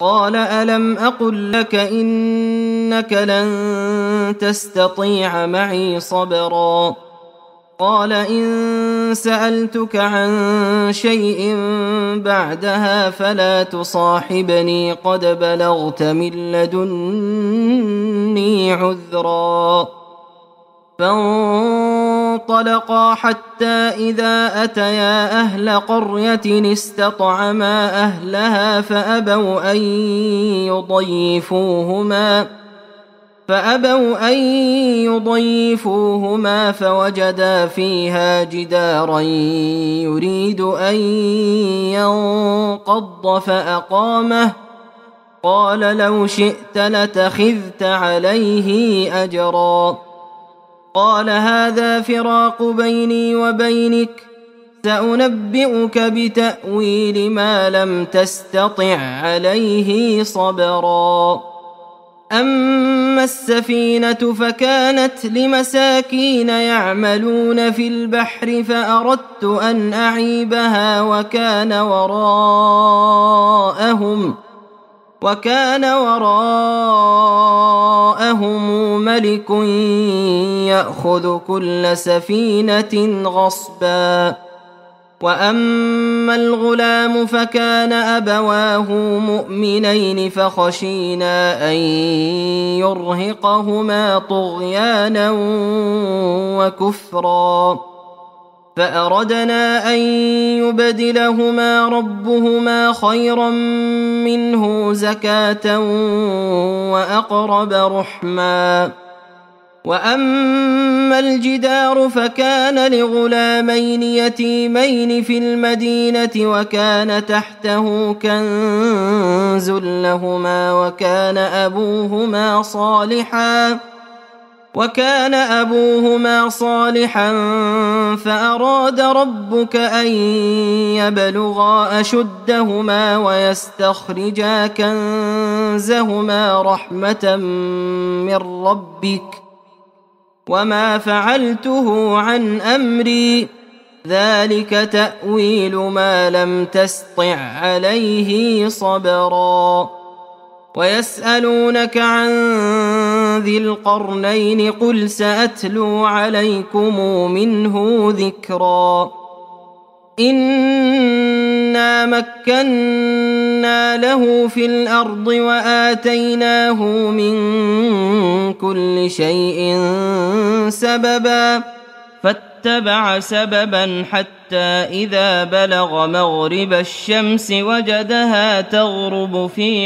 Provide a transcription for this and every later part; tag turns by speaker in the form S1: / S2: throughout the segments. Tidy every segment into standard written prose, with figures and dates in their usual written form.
S1: قال ألم أقل لك إنك لن تستطيع معي صبرا قال إن سألتك عن شيء بعدها فلا تصاحبني قد بلغت من لدني عذرا فانطلقا حتى إذا أتيا أهل قرية استطعما أهلها فأبوا أن يضيفوهما فوجدا فيها جدارا يريد أن ينقض فأقامه قال لو شئت لاتخذت عليه أجرا قال هذا فراق بيني وبينك سأنبئك بتأويل ما لم تستطع عليه صبرا أما السفينة فكانت لمساكين يعملون في البحر فأردت أن أعيبها وكان وراءهم ملك يأخذ كل سفينة غصبا وأما الغلام فكان أبواه مؤمنين فخشينا أن يرهقهما طغيانا وكفرا فأردنا أن يبدلهما ربهما خيرا منه زكاة وأقرب رحما وأما الجدار فكان لغلامين يتيمين في المدينة وكان تحته كنز لهما وكان أبوهما صالحا فأراد ربك أن يبلغا أشدهما ويستخرجا كنزهما رحمة من ربك وما فعلته عن أمري ذلك تأويل ما لم تسطع عليه صبرا ويسألونك عن ذي القرنين قل سأتلو عليكم منه ذكرا إنا مكنا له في الأرض وآتيناه من كل شيء سببا فاتبع سببا حتى إذا بلغ مغرب الشمس وجدها تغرب في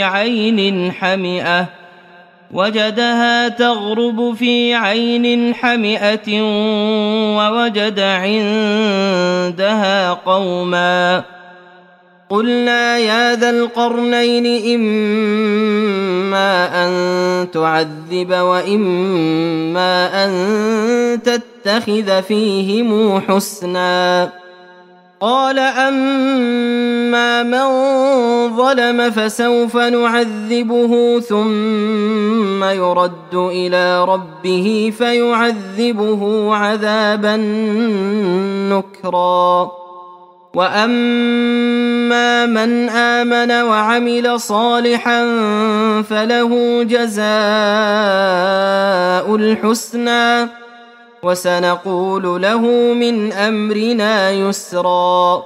S1: عين حمئة ووجد عندها قوما قلنا يا ذا القرنين إما أن تعذب وإما أن تتخذ فيهم حسنا قال أما من ظلم فسوف نعذبه ثم يرد إلى ربه فيعذبه عذابا نكرا وأما من آمن وعمل صالحا فله جزاء الحسنى وسنقول له من أمرنا يسرا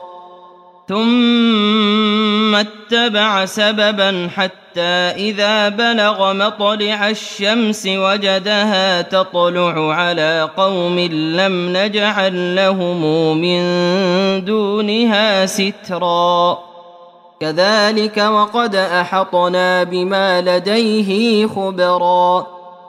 S1: ثم اتبع سببا حتى إذا بلغ مطلع الشمس وجدها تطلع على قوم لم نجعل لهم من دونها سترا كذلك وقد أحطنا بما لديه خبرا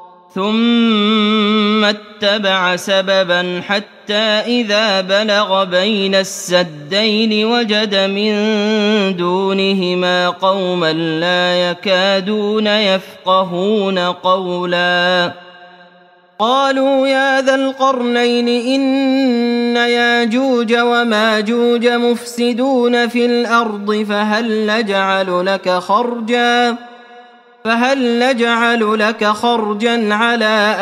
S1: ثم اتبع سببا حتى إذا بلغ بين السدين وجد من دونهما قوما لا يكادون يفقهون قولا قالوا يا ذا القرنين إن ياجوج وماجوج مفسدون في الأرض فهل نجعل لك خرجا على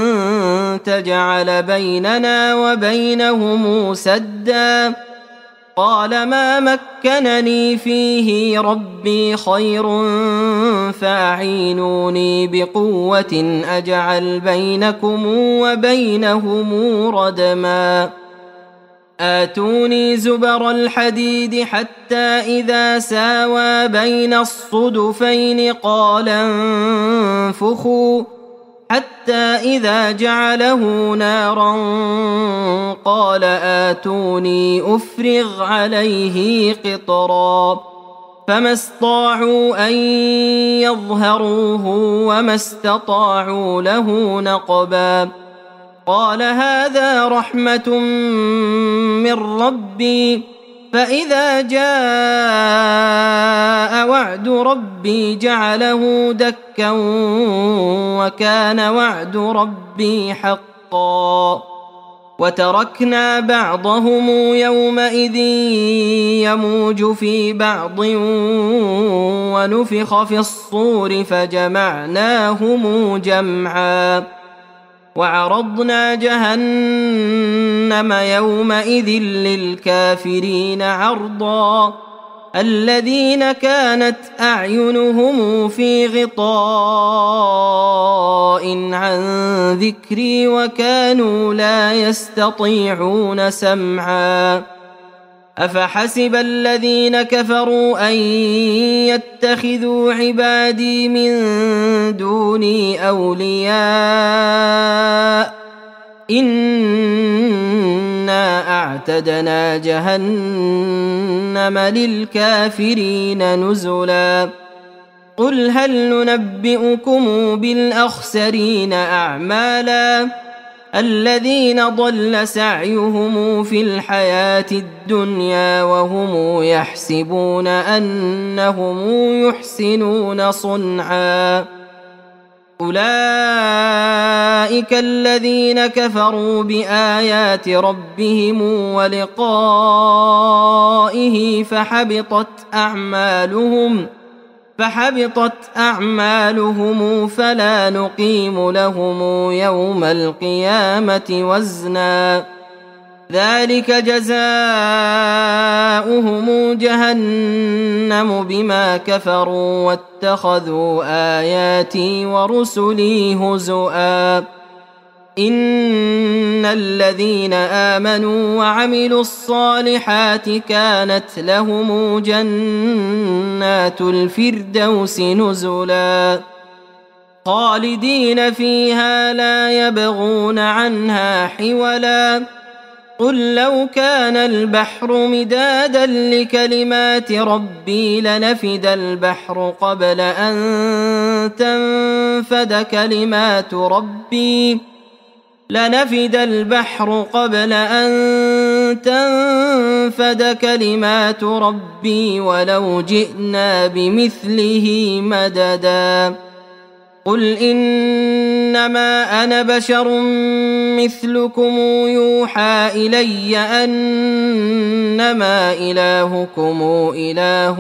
S1: أن تجعل بيننا وبينهم سدا قال ما مكنني فيه ربي خير فأعينوني بقوة أجعل بينكم وبينهم ردما آتوني زبر الحديد حتى إذا ساوى بين الصدفين قال انفخوا حتى إذا جعله نارا قال آتوني أفرغ عليه قطرا فما استطاعوا أن يظهروه وما استطاعوا له نقبا قال هذا رحمة من ربي فإذا جاء وعد ربي جعله دكا وكان وعد ربي حقا وتركنا بعضهم يومئذ يموج في بعض ونفخ في الصور فجمعناهم جمعا وعرضنا جهنم يومئذ للكافرين عرضا الذين كانت أعينهم في غطاء عن ذكري وكانوا لا يستطيعون سمعا أفحسب الذين كفروا أن يتخذوا عبادي من دوني أولياء إنا أعتدنا جهنم للكافرين نزلا قل هل ننبئكم بالأخسرين أعمالا الذين ضل سعيهم في الحياة الدنيا وهم يحسبون أنهم يحسنون صنعا أولئك الذين كفروا بآيات ربهم ولقائه فحبطت أعمالهم فلا نقيم لهم يوم القيامة وزنا ذلك جزاؤهم جهنم بما كفروا واتخذوا آياتي ورسلي هزؤا إن الذين آمنوا وعملوا الصالحات كانت لهم جنات الفردوس نزلا خالدين فيها لا يبغون عنها حولا قل لو كان البحر مدادا لكلمات ربي لنفد البحر قبل أن تنفد كلمات ربي ولو جئنا بمثله مددا قل إنما أنا بشر مثلكم يوحى إلي أنما إلهكم إله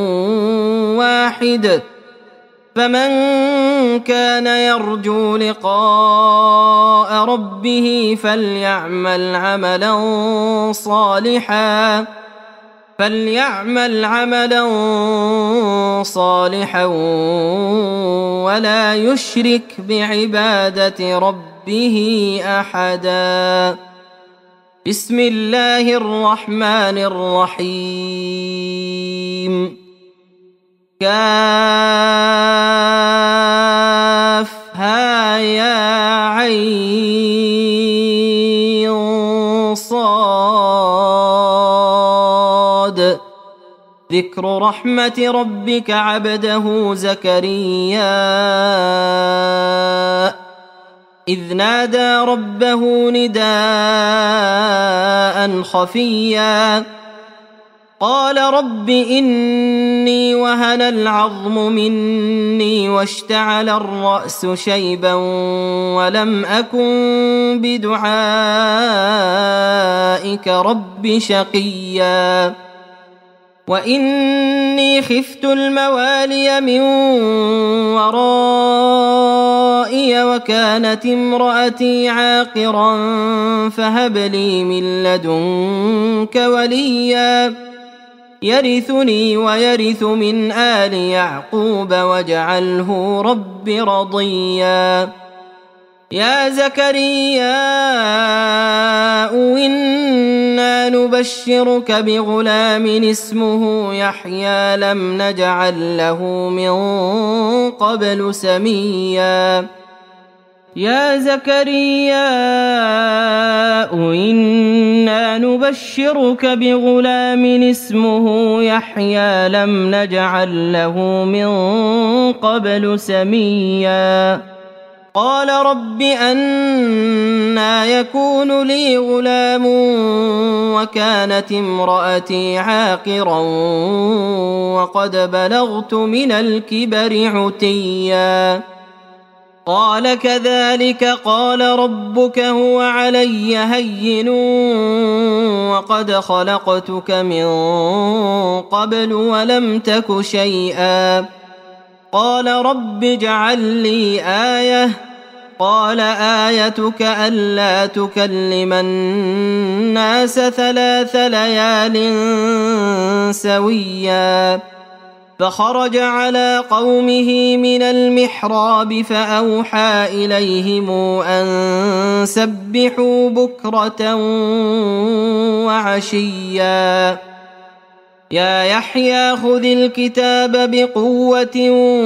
S1: واحد فمن كان يرجو لقاء ربه فليعمل عملا صالحا ولا يشرك بعبادة ربه أحدا بسم الله الرحمن الرحيم كافها يا عين صاد ذكر رحمة ربك عبده زكريا إذ نادى ربه نداء خفيا قال رب إني وهن العظم مني واشتعل الرأس شيبا ولم أكن بدعائك رب شقيا وإني خفت الموالي من ورائي وكانت امرأتي عاقرا فهب لي من لدنك وليا يرثني ويرث من آل يعقوب واجعله رب رضيا يا زكريا إنا نبشرك بغلام اسمه يحيى لم نجعل له من قبل سميا يا زكريا إنا نبشرك بغلام اسمه يحيى لم نجعل له من قبل سميا قال رب أنى يكون لي غلام وكانت امرأتي عاقرا وقد بلغت من الكبر عتيا قال كذلك قال ربك هو علي هين وقد خلقتك من قبل ولم تك شيئا قال رب اجعل لي آية قال آيتك ألا تكلم الناس 3 ليال سويا فخرج على قومه من المحراب فأوحى إليهم أن سبحوا بكرة وعشيا يا يحيى خذ الكتاب بقوة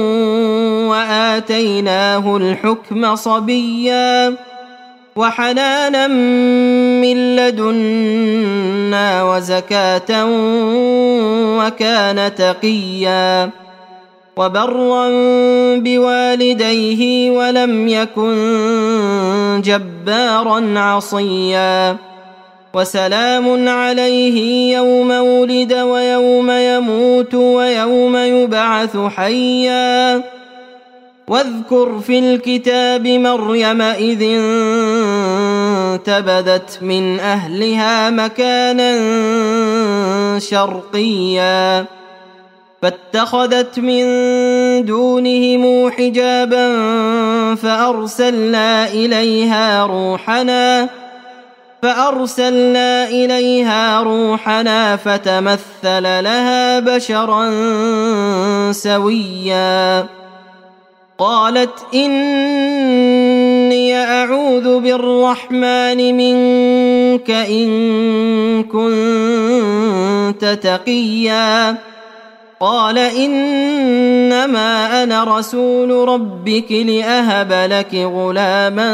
S1: وآتيناه الحكم صبيا وحنانا من لدنا وزكاة وكان تقيا وبرا بوالديه ولم يكن جبارا عصيا وسلام عليه يوم ولد ويوم يموت ويوم يبعث حيا واذكر في الكتاب مريم إذ انتبذت من أهلها مكانا شرقيا فاتخذت من دونهم حجابا فأرسلنا إليها روحنا فتمثل لها بشرا سويا قالت إني أعوذ بالرحمن منك إن كنت تقيا قال إنما أنا رسول ربك لأهب لك غلاما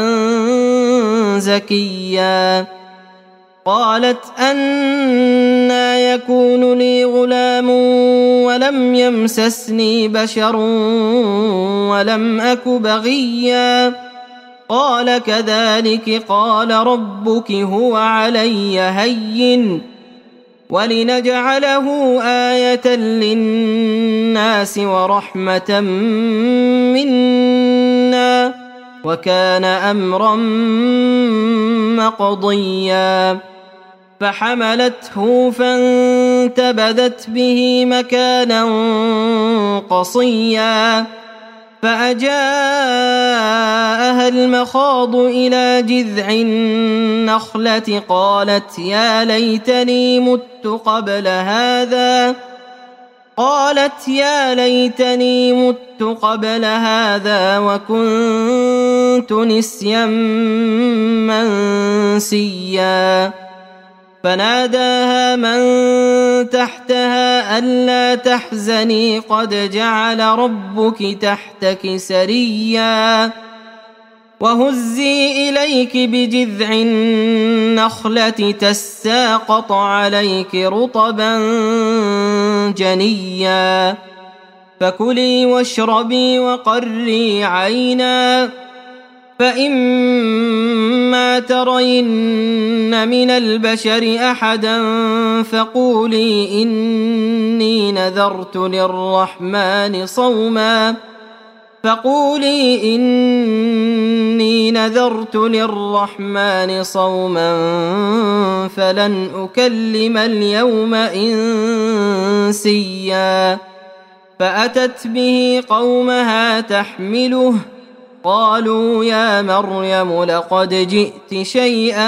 S1: زكيا قالت أنى يكون لي غلام ولم يمسسني بشر ولم أك بغيا قال كذلك قال ربك هو علي هين ولنجعله آية للناس ورحمة منا وكان أمرا مقضيا فحملته فانتبذت به مكانا قصيا فأجاءها المخاض إلى جذع النخلة قالت يا ليتني مت قبل هذا وكنت نسيا منسيا فناداها من تحتها ألا تحزني قد جعل ربك تحتك سريا وهزي إليك بجذع النخلة تساقط عليك رطبا جنيا فكلي واشربي وقري عينا فإما ترين من البشر أحدا فقولي إني نذرت للرحمن صوما فلن أكلم اليوم منسيا فأتت به قومها تحمله قالوا يا مريم لقد جئت شيئا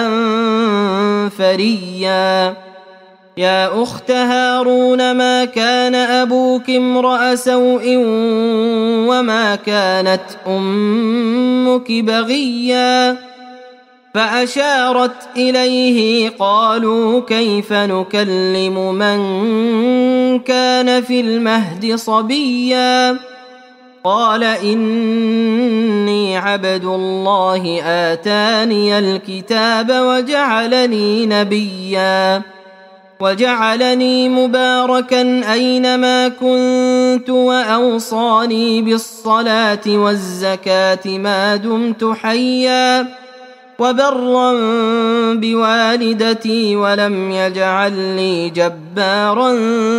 S1: فريا يا أخت هارون ما كان أبوك امرأ سوء وما كانت أمك بغيا فأشارت إليه قالوا كيف نكلم من كان في المهد صبيا قال إني عبد الله آتاني الكتاب وجعلني نبيا وجعلني مباركا أينما كنت وأوصاني بالصلاة والزكاة ما دمت حيا وبرا بوالدتي ولم يجعلني جبارا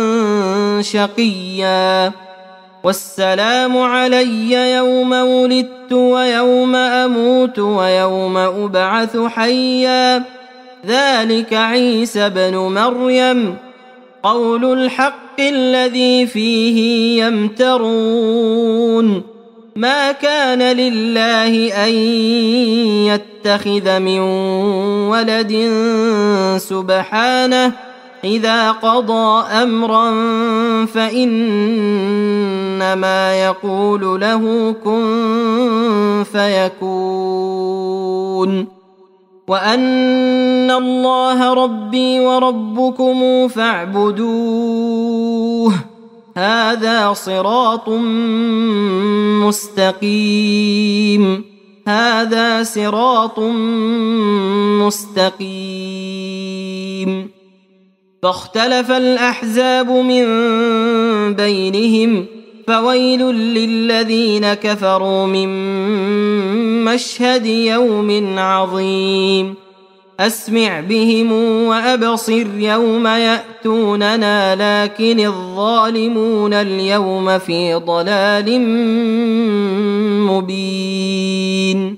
S1: شقيا والسلام علي يوم ولدت ويوم أموت ويوم أبعث حيا ذلك عيسى بن مريم قول الحق الذي فيه يمترون ما كان لله أن يتخذ من ولد سبحانه إذا قضى أمرا فإنما يقول له كن فيكون وأن الله ربي وربكم فاعبدوه هذا صراط مستقيم فاختلف الأحزاب من بينهم فويل للذين كفروا من مشهد يوم عظيم أسمع بهم وأبصر يوم يأتوننا لكن الظالمون اليوم في ضلال مبين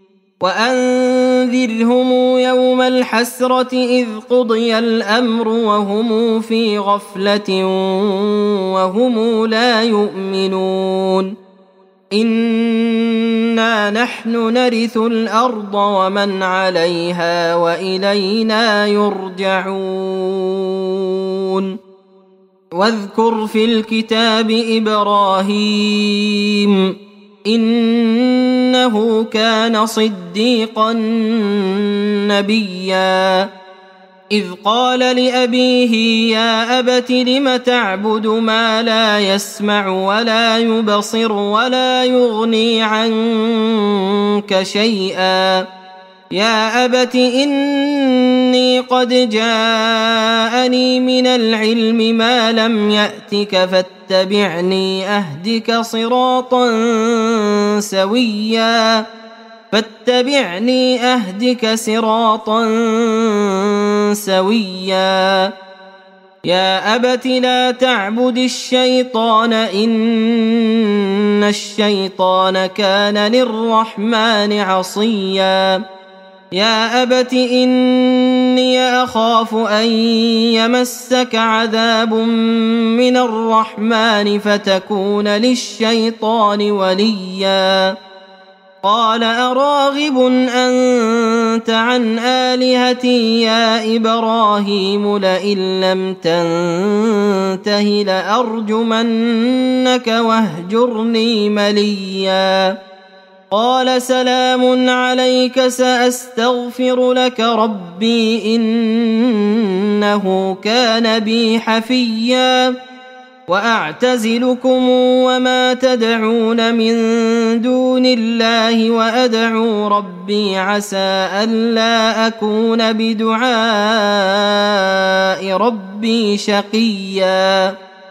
S1: وأنذرهم يوم الحسرة إذ قضي الأمر وهم في غفلة وهم لا يؤمنون إنا نحن نرث الأرض ومن عليها وإلينا يرجعون واذكر في الكتاب إبراهيم إنه كان صديقا نبيا إذ قال لأبيه يا أبت لم تعبد ما لا يسمع ولا يبصر ولا يغني عنك شيئا يا أبت إني قد جاءني من العلم ما لم يأتك فاتبعني أهدك صراطا سويا يا أبت لا تعبد الشيطان إن الشيطان كان للرحمن عصيا يا أبت إني أخاف أن يمسك عذاب من الرحمن فتكون للشيطان وليا قال أراغب أنت عن آلهتي يا إبراهيم لئن لم تنته لأرجمنك واهجرني مليا قال سلام عليك سأستغفر لك ربي إنه كان بي حفيا وأعتزلكم وما تدعون من دون الله وأدعو ربي عسى ألا أكون بدعاء ربي شقيا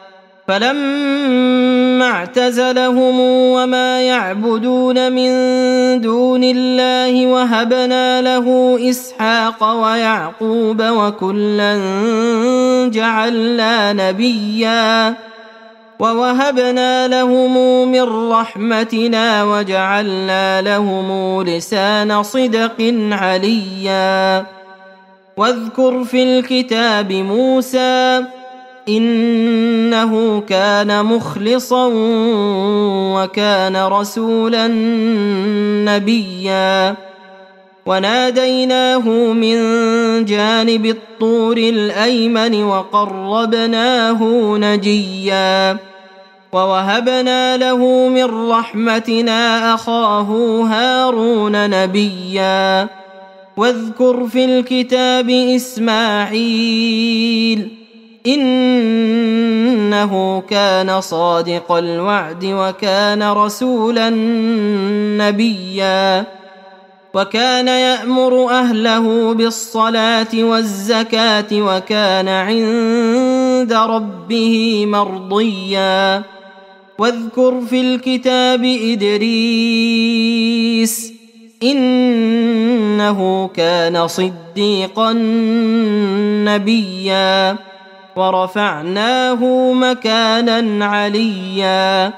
S1: فلما اعتزلهم وما يعبدون من دون الله وهبنا له إسحاق ويعقوب وكلا جعلنا نبيا ووهبنا لهم من رحمتنا وجعلنا لهم لسان صدق عليا واذكر في الكتاب موسى إنه كان مخلصا وكان رسولا نبيا وناديناه من جانب الطور الأيمن وقربناه نجيا ووهبنا له من رحمتنا أخاه هارون نبيا واذكر في الكتاب إسماعيل إنه كان صادق الوعد وكان رسولا نبيا وكان يأمر أهله بالصلاة والزكاة وكان عند ربه مرضيا واذكر في الكتاب إدريس إنه كان صديقا نبيا ورفعناه مكانا عليا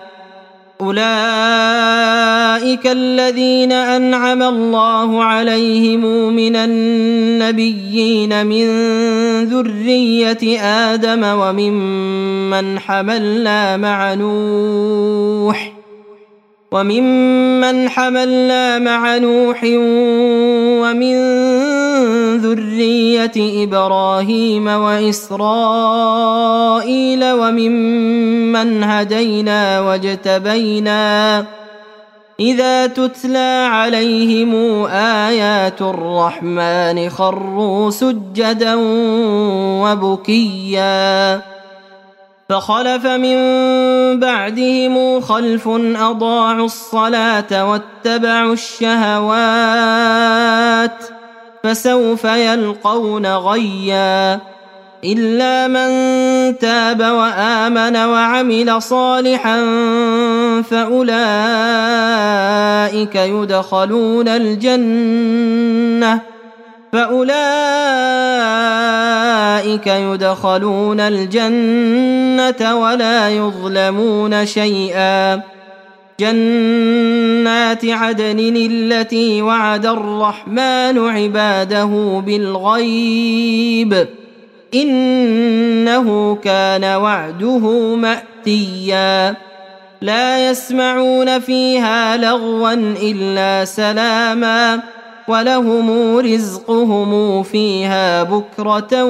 S1: أولئك الذين أنعم الله عليهم من النبيين من ذرية آدم وممن حملنا مع نوح ومن ذرية إبراهيم وإسرائيل وممن هدينا واجتبينا إذا تتلى عليهم آيات الرحمن خروا سجدا وبكيا فخلف من بعدهم خلف أضاعوا الصلاة واتبعوا الشهوات فسوف يلقون غيا إلا من تاب وآمن وعمل صالحا فأولئك يدخلون الجنة ولا يظلمون شيئا جنات عدن التي وعد الرحمن عباده بالغيب إنه كان وعده مأتيا لا يسمعون فيها لغوا إلا سلاما ولهم رزقهم فيها بكرة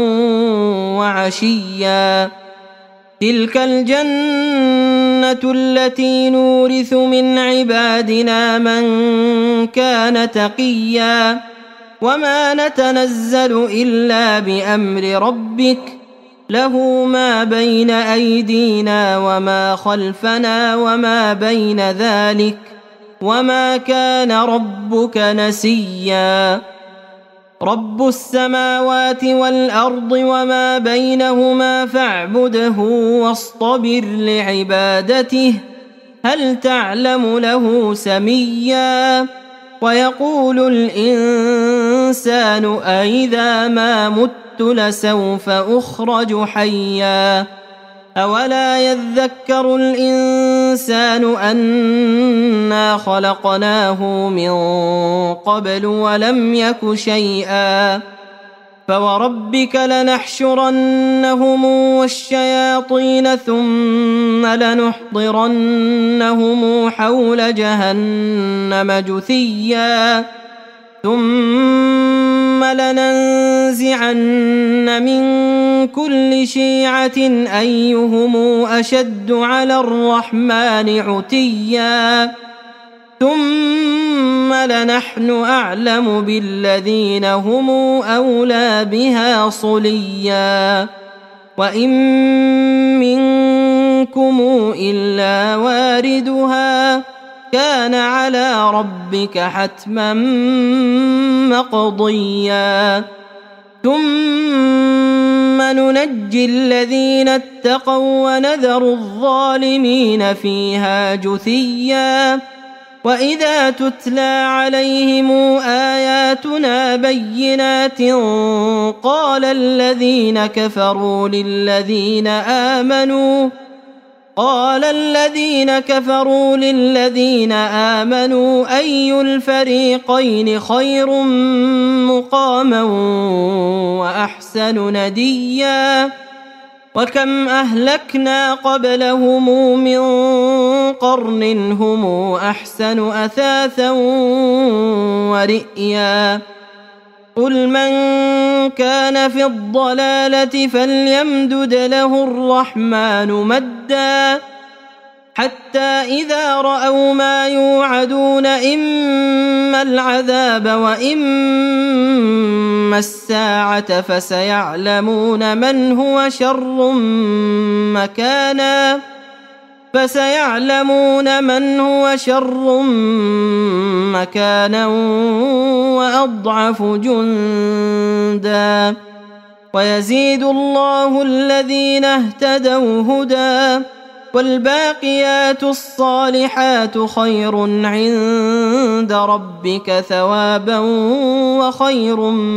S1: وعشيا تلك الجنة التي نورث من عبادنا من كان تقيا وما نتنزل إلا بأمر ربك له ما بين أيدينا وما خلفنا وما بين ذلك وما كان ربك نسيا رب السماوات والأرض وما بينهما فاعبده واصطبر لعبادته هل تعلم له سميا ويقول الإنسان أإذا ما مت لسوف أخرج حيا أولا يذكر الإنسان أنا خلقناه من قبل ولم يك شيئا فوربك لنحشرنهم والشياطين ثم لنحضرنهم حول جهنم جثيا ثم لننزعن من كل شيعة أيهم أشد على الرحمن عتيا ثم لنحن أعلم بالذين هم أولى بها صليا وإن منكم إلا واردها كان على ربك حتما مقضيا ثم ننجي الذين اتقوا ونذر الظالمين فيها جثيا وإذا تتلى عليهم آياتنا بينات قال الذين كفروا للذين آمنوا أي الفريقين خير مقاما وأحسن نديا وكم أهلكنا قبلهم من قرن هم أحسن أثاثا ورئيا قل من كان في الضلالة فليمدد له الرحمن مدا حتى إذا رأوا ما يوعدون إما العذاب وإما الساعة فسيعلمون من هو شر مكانا وأضعف جندا ويزيد الله الذين اهتدوا هدى والباقيات الصالحات خير عند ربك ثوابا وخير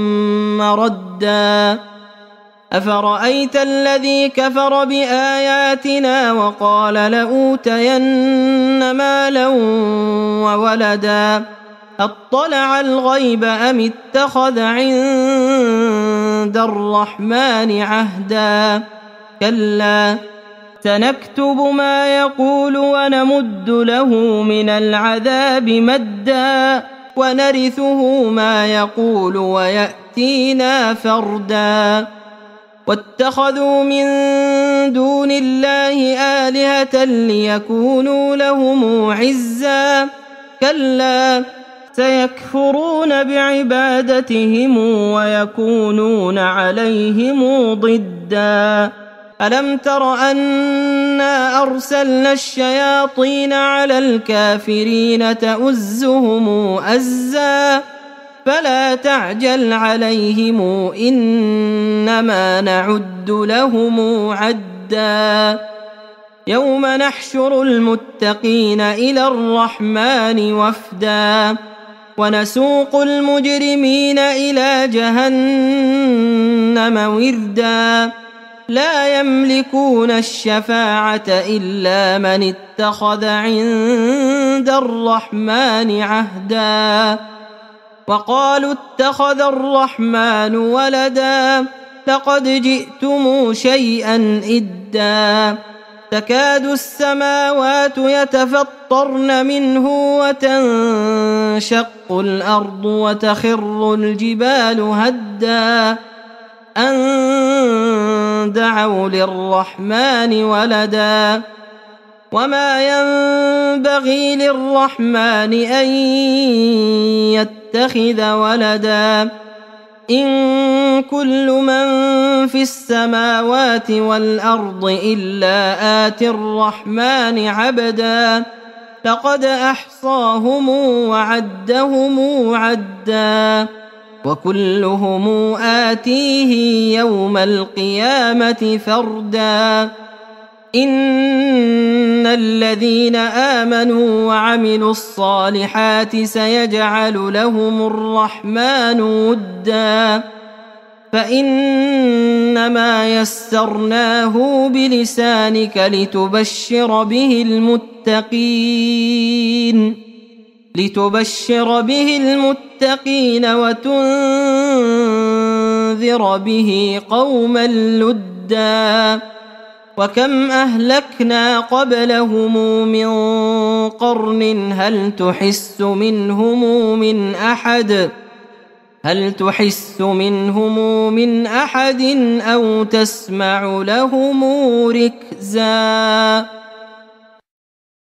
S1: مردا أفرأيت الذي كفر بآياتنا وقال لأوتين مالا وولدا أطلع الغيب أم اتخذ عند الرحمن عهدا كلا سنكتب ما يقول ونمد له من العذاب مدا ونرثه ما يقول ويأتينا فردا واتخذوا من دون الله آلهة ليكونوا لهم عزا كلا سيكفرون بعبادتهم ويكونون عليهم ضدا ألم تر أنا أرسلنا الشياطين على الكافرين تؤزهم أزا فلا تعجل عليهم إنما نعد لهم عدا يوم نحشر المتقين إلى الرحمن وفدا ونسوق المجرمين إلى جهنم وردا لا يملكون الشفاعة إلا من اتخذ عند الرحمن عهدا وقالوا اتخذ الرحمن ولدا لقد جئتم شيئا إدا تكاد السماوات يتفطرن منه وتنشق الأرض وتخر الجبال هدا أن دعوا للرحمن ولدا وما ينبغي للرحمن أن يتخذ ولدا إن كل من في السماوات والأرض إلا آتي الرحمن عبدا لقد أحصاهم وعدهم عدا وكلهم آتيه يوم القيامة فردا إن الذين آمنوا وعملوا الصالحات سيجعل لهم الرحمن ودا فإنما يسرناه بلسانك لتبشر به المتقين وتنذر به قوما لدا وكم أهلكنا قبلهم من قرن هل تحس منهم من أحد أو تسمع لهم ركزا